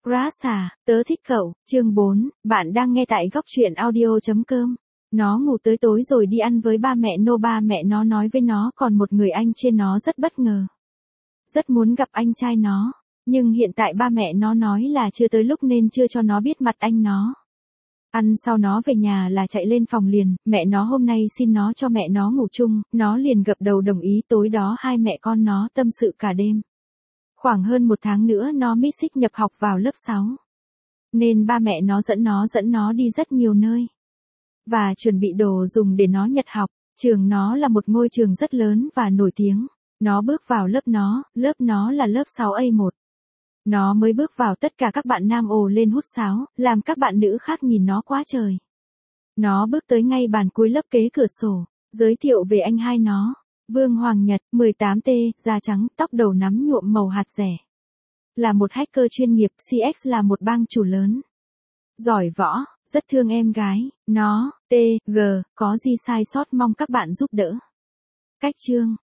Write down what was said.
Grasa, tớ thích cậu, chương 4, bạn đang nghe tại góc truyện audio.com. Nó ngủ tới tối rồi đi ăn với ba mẹ nó nói với nó còn một người anh trên nó rất bất ngờ. Rất muốn gặp anh trai nó, nhưng hiện tại ba mẹ nó nói là chưa tới lúc nên chưa cho nó biết mặt anh nó. Ăn sau nó về nhà là chạy lên phòng liền, mẹ nó hôm nay xin nó cho mẹ nó ngủ chung, nó liền gật đầu đồng ý. Tối đó hai mẹ con nó tâm sự cả đêm. Khoảng hơn 1 tháng nữa nó mới xích nhập học vào lớp 6. Nên ba mẹ nó dẫn nó đi rất nhiều nơi. Và chuẩn bị đồ dùng để nó nhập học. Trường nó là một ngôi trường rất lớn và nổi tiếng. Nó bước vào lớp nó là lớp 6A1. Nó mới bước vào tất cả các bạn nam ồ lên hút sáo, làm các bạn nữ khác nhìn nó quá trời. Nó bước tới ngay bàn cuối lớp kế cửa sổ, giới thiệu về anh hai nó. Vương Hoàng Nhật, 18T, da trắng, tóc đầu nắm nhuộm màu hạt rẻ. Là một hacker chuyên nghiệp, CX là một bang chủ lớn. Giỏi võ, rất thương em gái, nó, T, G, có gì sai sót mong các bạn giúp đỡ. Cách chương,